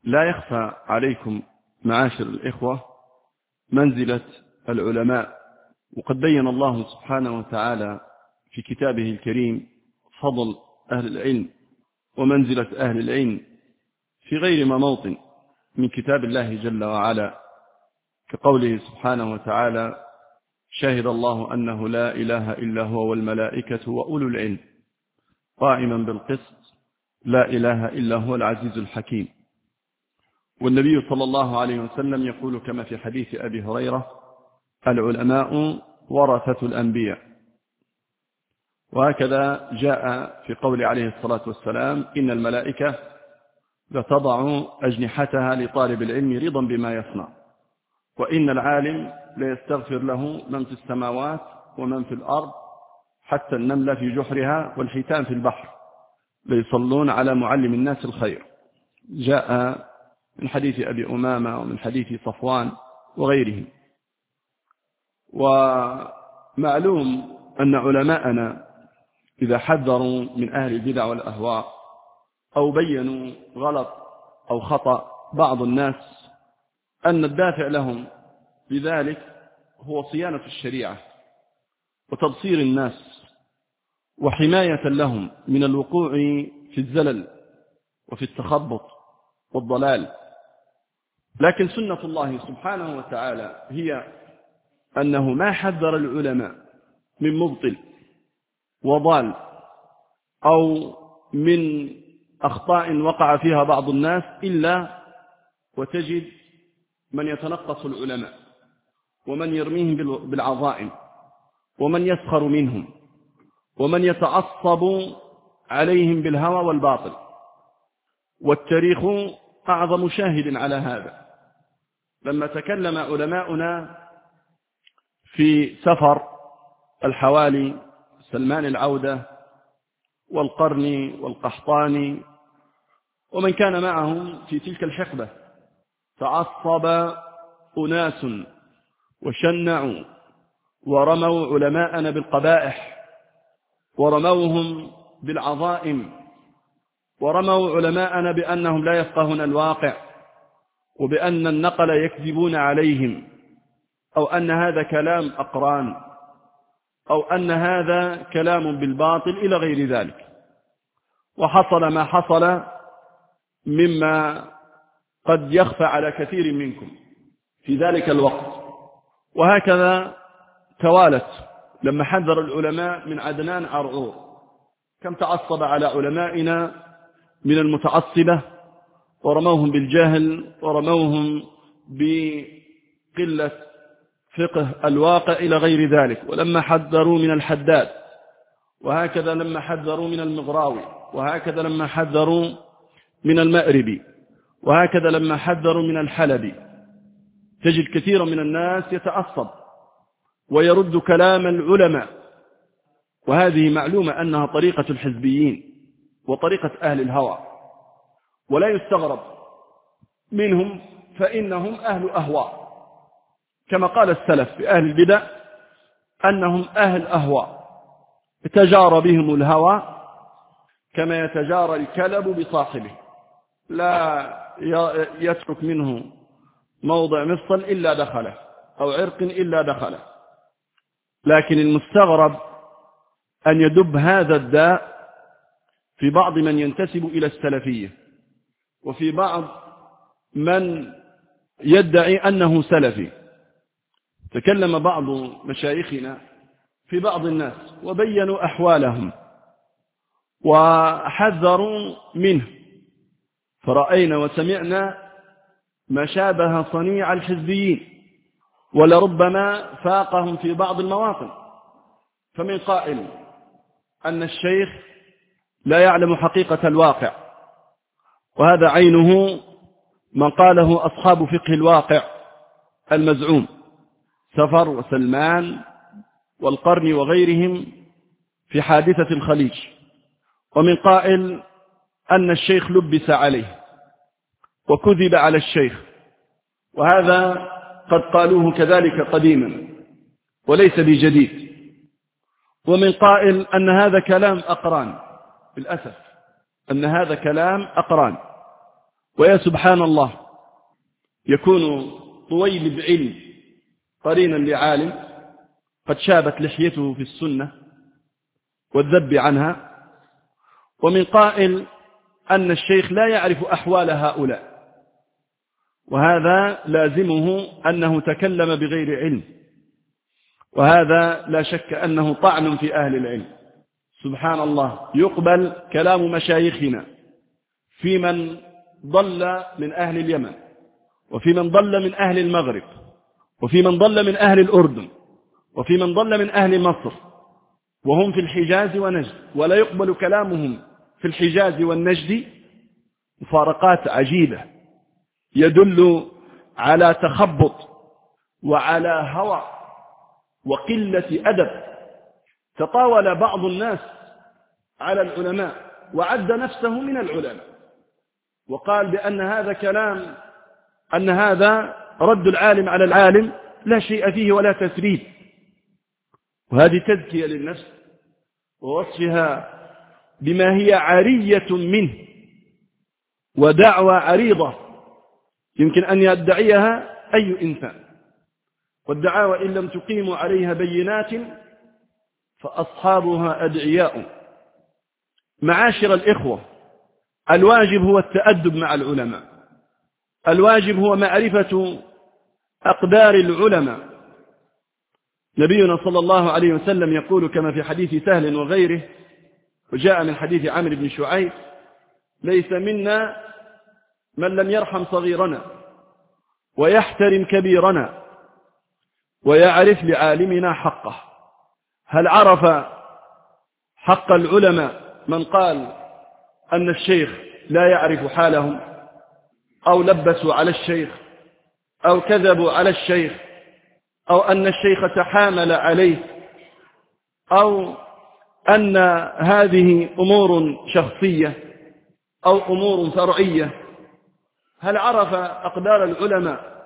لا يخفى عليكم معاشر الإخوة منزلة العلماء، وقد بين الله سبحانه وتعالى في كتابه الكريم فضل أهل العلم ومنزلة أهل العلم في غير ما موطن من كتاب الله جل وعلا، كقوله سبحانه وتعالى: شهد الله أنه لا إله إلا هو والملائكة وأولو العلم قائما بالقسط لا إله إلا هو العزيز الحكيم. والنبي صلى الله عليه وسلم يقول كما في حديث أبي هريرة: العلماء ورثة الأنبياء. وهكذا جاء في قول عليه الصلاة والسلام: إن الملائكة لتضع أجنحتها لطالب العلم رضا بما يصنع، وإن العالم ليستغفر له من في السماوات ومن في الأرض حتى النملة في جحرها والحيتان في البحر ليصلون على معلم الناس الخير. جاء من حديث أبي أمامة ومن حديث صفوان وغيره. ومعلوم أن علماءنا إذا حذروا من أهل البدع والأهواء أو بينوا غلط أو خطأ بعض الناس، أن الدافع لهم بذلك هو صيانة الشريعة وتبصير الناس وحماية لهم من الوقوع في الزلل وفي التخبط والضلال. لكن سنة الله سبحانه وتعالى هي أنه ما حذر العلماء من مبطل وضال أو من أخطاء وقع فيها بعض الناس إلا وتجد من يتنقص العلماء ومن يرميهم بالعظائم ومن يسخر منهم ومن يتعصب عليهم بالهوى والباطل. والتاريخ أعظم شاهد على هذا. لما تكلم علماؤنا في سفر الحوالي سلمان العودة والقرني والقحطاني ومن كان معهم في تلك الحقبة، تعصب أناس وشنعوا ورموا علماءنا بالقبائح ورموهم بالعظائم ورموا علماءنا بأنهم لا يفقهون الواقع وبأن النقل يكذبون عليهم أو أن هذا كلام أقران أو أن هذا كلام بالباطل إلى غير ذلك. وحصل ما حصل مما قد يخفى على كثير منكم في ذلك الوقت. وهكذا توالت لما حذر العلماء من عدنان عرعور، كم تعصب على علمائنا من المتعصبة ورموهم بالجهل ورموهم بقلة فقه الواقع إلى غير ذلك. ولما حذروا من الحداد، وهكذا لما حذروا من المغراوي، وهكذا لما حذروا من المأربي، وهكذا لما حذروا من الحلبي، تجد كثيرا من الناس يتعصب ويرد كلام العلماء. وهذه معلومة أنها طريقة الحزبيين وطريقة أهل الهوى، ولا يستغرب منهم فإنهم أهل أهواء، كما قال السلف في أهل البدع أنهم أهل أهواء، يتجارى بهم الهوى كما يتجارى الكلب بصاحبه، لا يترك منه موضع مفصل إلا دخله أو عرق إلا دخله. لكن المستغرب أن يدب هذا الداء في بعض من ينتسب إلى السلفية وفي بعض من يدعي أنه سلفي. تكلم بعض مشايخنا في بعض الناس وبينوا أحوالهم وحذروا منه، فرأينا وسمعنا ما شابه صنيع الحزبيين ولربما فاقهم في بعض المواطن. فمن قائل أن الشيخ لا يعلم حقيقة الواقع، وهذا عينه من قاله أصحاب فقه الواقع المزعوم سفر وسلمان والقرن وغيرهم في حادثة الخليج. ومن قائل أن الشيخ لبس عليه وكذب على الشيخ، وهذا قد قالوه كذلك قديما وليس بجديد. ومن قائل أن هذا كلام أقران، بالأسف أن هذا كلام أقران، ويا سبحان الله، يكون طويل بعلم قرينا لعالم قد شابت لحيته في السنة والذب عنها، ومن قائل أن الشيخ لا يعرف أحوال هؤلاء، وهذا لازمه أنه تكلم بغير علم، وهذا لا شك أنه طعن في أهل العلم. سبحان الله، يقبل كلام مشايخنا في من ضل من أهل اليمن، وفي من ضل من أهل المغرب، وفي من ضل من أهل الأردن، وفي من ضل من أهل مصر، وهم في الحجاز ونجد، ولا يقبل كلامهم في الحجاز والنجد. مفارقات عجيبة يدل على تخبط وعلى هوى وقلة أدب. تطاول بعض الناس على العلماء وعد نفسه من العلماء، وقال بأن هذا كلام، أن هذا رد العالم على العالم لا شيء فيه ولا تثريب، وهذه تزكية للنفس ووصفها بما هي عارية منه، ودعوى عريضة يمكن أن يدعيها أي إنسان، والدعاوى إن لم تقيموا عليها بينات فأصحابها أدعياء. معاشر الإخوة، الواجب هو التأدب مع العلماء، الواجب هو معرفة أقدار العلماء. نبينا صلى الله عليه وسلم يقول كما في حديث سهل وغيره، وجاء من حديث عمرو بن شعيب: ليس منا من لم يرحم صغيرنا ويحترم كبيرنا ويعرف لعالمنا حقه. هل عرف حق العلماء من قال أن الشيخ لا يعرف حالهم، أو لبسوا على الشيخ، أو كذبوا على الشيخ، أو أن الشيخ تحامل عليه، أو أن هذه أمور شخصية أو أمور فرعية؟ هل عرف أقدار العلماء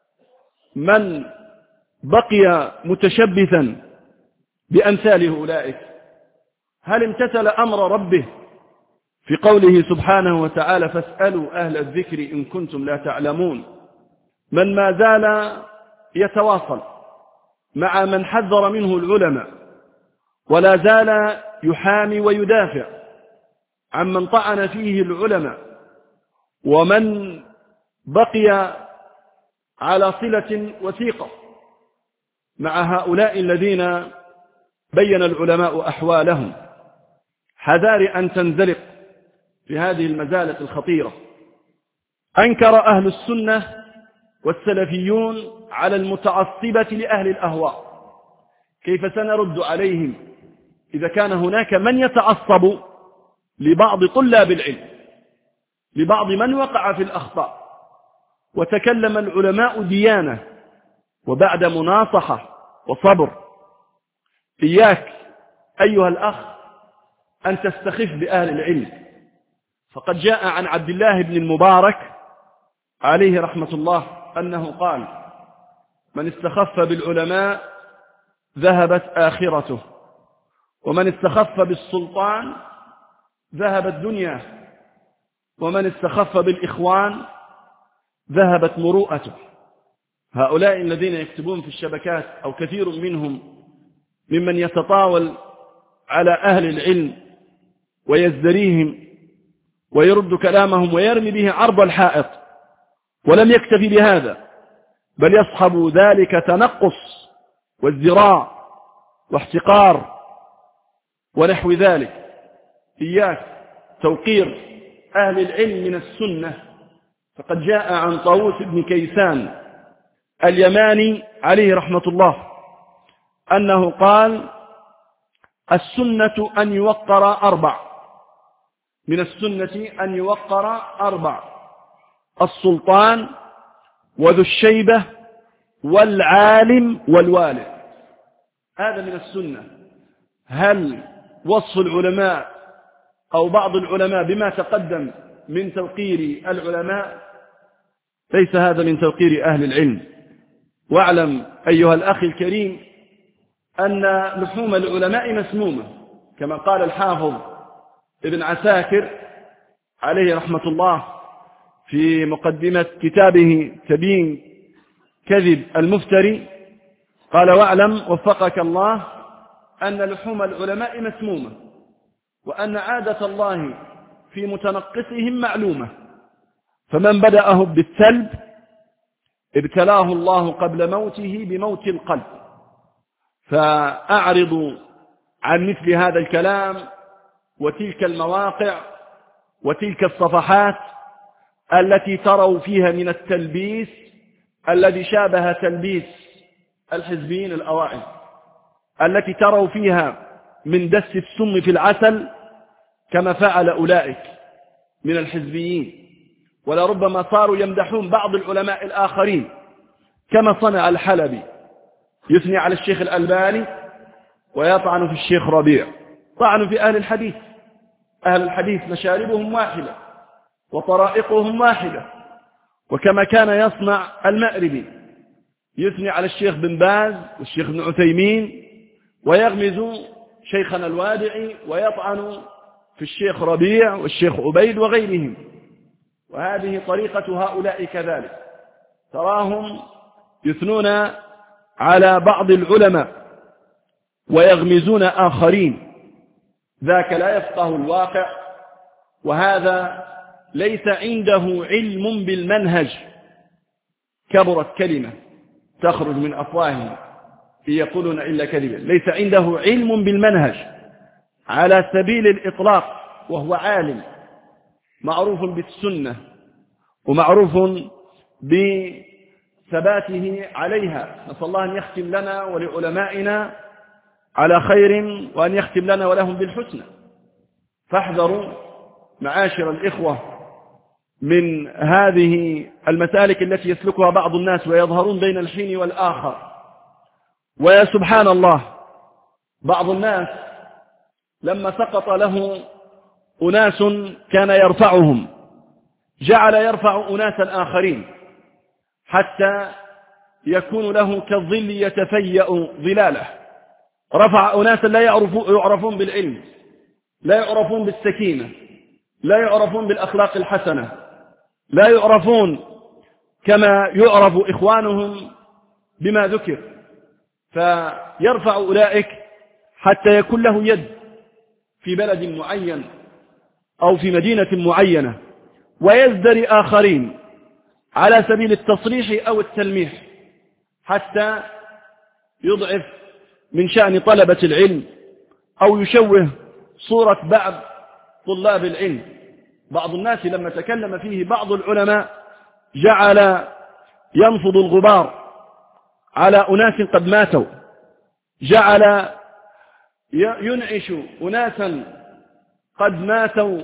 من بقي متشبثا بأمثال أولئك؟ هل امتثل أمر ربه في قوله سبحانه وتعالى: فاسألوا أهل الذكر إن كنتم لا تعلمون؟ من ما زال يتواصل مع من حذر منه العلماء، ولا زال يحامي ويدافع عمن طعن فيه العلماء، ومن بقي على صلة وثيقة مع هؤلاء الذين بين العلماء أحوالهم. حذار أن تنزلق في هذه المزالق الخطيرة. أنكر أهل السنة والسلفيون على المتعصبة لأهل الأهواء. كيف سنرد عليهم إذا كان هناك من يتعصب لبعض طلاب العلم، لبعض من وقع في الأخطاء؟ وتكلم العلماء ديانة وبعد مناصحة وصبر. إياك أيها الأخ أن تستخف بأهل العلم، فقد جاء عن عبد الله بن المبارك عليه رحمة الله أنه قال: من استخف بالعلماء ذهبت آخرته، ومن استخف بالسلطان ذهبت دنياه، ومن استخف بالإخوان ذهبت مروءته. هؤلاء الذين يكتبون في الشبكات أو كثير منهم ممن يتطاول على أهل العلم ويزدريهم ويرد كلامهم ويرمي به عرض الحائط، ولم يكتفي بهذا بل يصحب ذلك تنقص وازدراء واحتقار ونحو ذلك. إياك توقير أهل العلم من السنة، فقد جاء عن طاووس بن كيسان اليماني عليه رحمة الله أنه قال: السنة أن يوقر 4، من السنة أن يوقر 4: السلطان وذو الشيبة والعالم والوالد. هذا من السنة. هل وصف العلماء أو بعض العلماء بما تقدم من توقير العلماء؟ ليس هذا من توقير أهل العلم. واعلم أيها الأخ الكريم أن لحوم العلماء مسمومة، كما قال الحافظ ابن عساكر عليه رحمة الله في مقدمة كتابه تبيين كذب المفتري قال: واعلم وفقك الله أن لحوم العلماء مسمومة، وأن عادة الله في متنقصهم معلومة، فمن بدأه بالسلب ابتلاه الله قبل موته بموت القلب. فأعرضوا عن مثل هذا الكلام وتلك المواقع وتلك الصفحات التي تروا فيها من التلبيس الذي شابه تلبيس الحزبيين الأوائل، التي تروا فيها من دس السم في العسل كما فعل أولئك من الحزبيين، ولربما صاروا يمدحون بعض العلماء الآخرين كما صنع الحلبي، يثني على الشيخ الألباني ويطعن في الشيخ ربيع. طعن في أهل الحديث. أهل الحديث مشاربهم واحدة وطرائقهم واحدة، وكما كان يصنع المأربي يثني على الشيخ بن باز والشيخ ابن عثيمين ويغمز شيخنا الوادعي ويطعن في الشيخ ربيع والشيخ عبيد وغيرهم. وهذه طريقة هؤلاء كذلك، تراهم يثنون على بعض العلماء ويغمزون آخرين. ذاك لا يفقه الواقع، وهذا ليس عنده علم بالمنهج. كبرت كلمة تخرج من أفواههم إن يقولون إلا كذبا. ليس عنده علم بالمنهج على سبيل الإطلاق، وهو عالم معروف بالسنة ومعروف بثباته عليها. نسأل الله أن يختم لنا ولعلمائنا على خير، وأن يختم لنا ولهم بالحسنى. فاحذروا معاشر الإخوة من هذه المسالك التي يسلكها بعض الناس ويظهرون بين الحين والآخر. ويا سبحان الله، بعض الناس لما سقط له أناس كان يرفعهم جعل يرفع أناسا آخرين حتى يكون له كالظل يتفيأ ظلاله. رفع أناسا لا يعرفون بالعلم، لا يعرفون بالسكينة، لا يعرفون بالأخلاق الحسنة، لا يعرفون كما يعرف إخوانهم بما ذكر، فيرفع أولئك حتى يكون له يد في بلد معين أو في مدينة معينة، ويزدري آخرين على سبيل التصريح أو التلميح حتى يضعف من شأن طلبة العلم أو يشوه صورة بعض طلاب العلم. بعض الناس لما تكلم فيه بعض العلماء جعل ينفض الغبار على أناس قد ماتوا، جعل ينعش أناسا قد ماتوا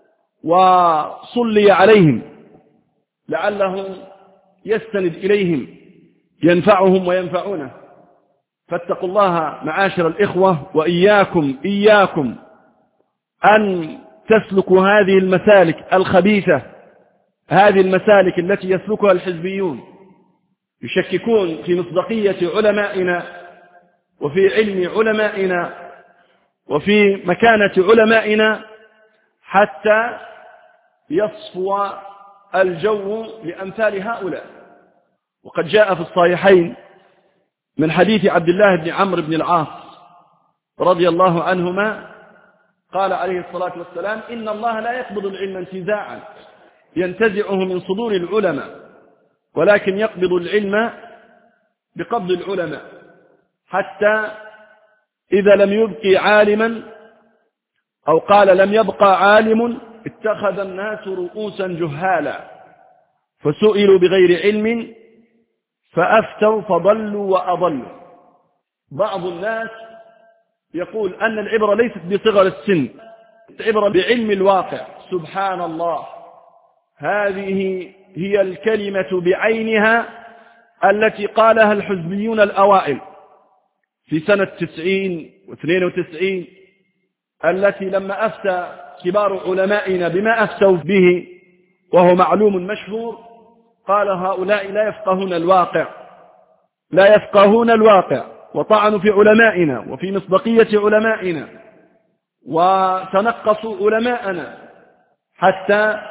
وصلي عليهم لعلهم يستند إليهم ينفعهم وينفعونه. فاتقوا الله معاشر الإخوة، وإياكم أن تسلكوا هذه المسالك الخبيثة، هذه المسالك التي يسلكها الحزبيون، يشككون في مصداقية علمائنا وفي علم علمائنا وفي مكانة علمائنا حتى يصفو الجو لأمثال هؤلاء. وقد جاء في الصحيحين من حديث عبد الله بن عمرو بن العاص رضي الله عنهما قال عليه الصلاة والسلام: إن الله لا يقبض العلم انتزاعا ينتزعه من صدور العلماء، ولكن يقبض العلم بقبض العلماء، حتى إذا لم يبقي عالما، أو قال لم يبقى عالم، اتخذ الناس رؤوسا جهالا فسئلوا بغير علم فأفتوا فضلوا وأضلوا. بعض الناس يقول أن العبرة ليست بصغر السن، العبرة بعلم الواقع. سبحان الله، هذه هي الكلمة بعينها التي قالها الحزبيون الأوائل في سنة 90 و92، التي لما أفتى كبار علمائنا بما أفتوا به وهو معلوم مشهور، قال هؤلاء لا يفقهون الواقع، لا يفقهون الواقع، وطعنوا في علمائنا وفي مصداقية علمائنا وتنقصوا علماءنا حتى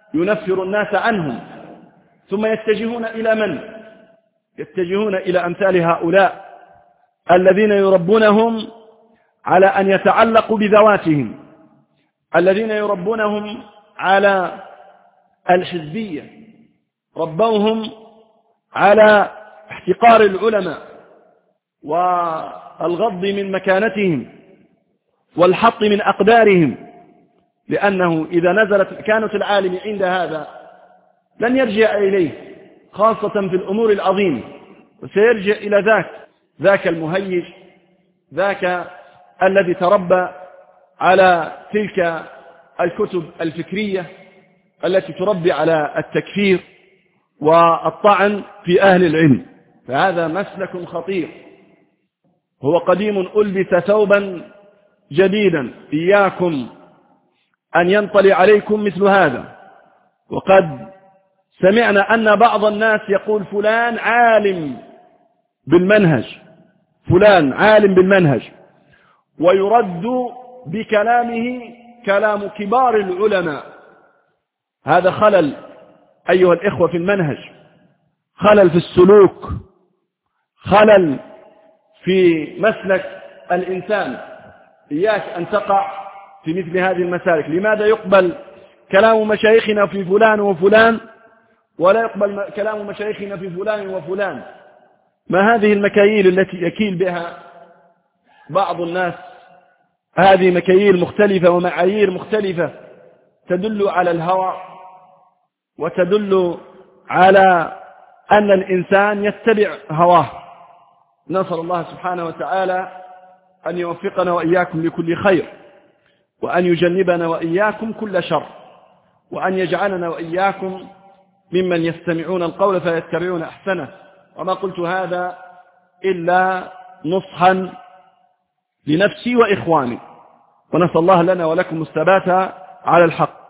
ينفر الناس عنهم، ثم يتجهون إلى من؟ يتجهون إلى أمثال هؤلاء الذين يربونهم على أن يتعلقوا بذواتهم، الذين يربونهم على الحزبية، ربوهم على احتقار العلماء والغض من مكانتهم والحط من أقدارهم، لأنه إذا نزلت مكانة العالم عند هذا لن يرجع إليه، خاصة في الأمور العظيمة، وسيرجع إلى ذاك المهيج، ذاك الذي تربى على تلك الكتب الفكرية التي تربي على التكفير والطعن في أهل العلم. فهذا مسلك خطير، هو قديم ألبس ثوبا جديدا، إياكم أن ينطلي عليكم مثل هذا. وقد سمعنا أن بعض الناس يقول فلان عالم بالمنهج، فلان عالم بالمنهج، ويرد بكلامه كلام كبار العلماء. هذا خلل أيها الإخوة في المنهج، خلل في السلوك، خلل في مسلك الإنسان. إياك أن تقع في مثل هذه المسالك. لماذا يقبل كلام مشايخنا في فلان وفلان ولا يقبل كلام مشايخنا في فلان وفلان؟ ما هذه المكاييل التي يكيل بها بعض الناس؟ هذه مكاييل مختلفة ومعايير مختلفة تدل على الهوى، وتدل على أن الإنسان يتبع هواه. نسأل الله سبحانه وتعالى أن يوفقنا وإياكم لكل خير، وأن يجنبنا وإياكم كل شر، وأن يجعلنا وإياكم ممن يستمعون القول فيتبعون أحسنه. وما قلت هذا إلا نصحا لنفسي وإخواني، ونسأل الله لنا ولكم الثبات على الحق.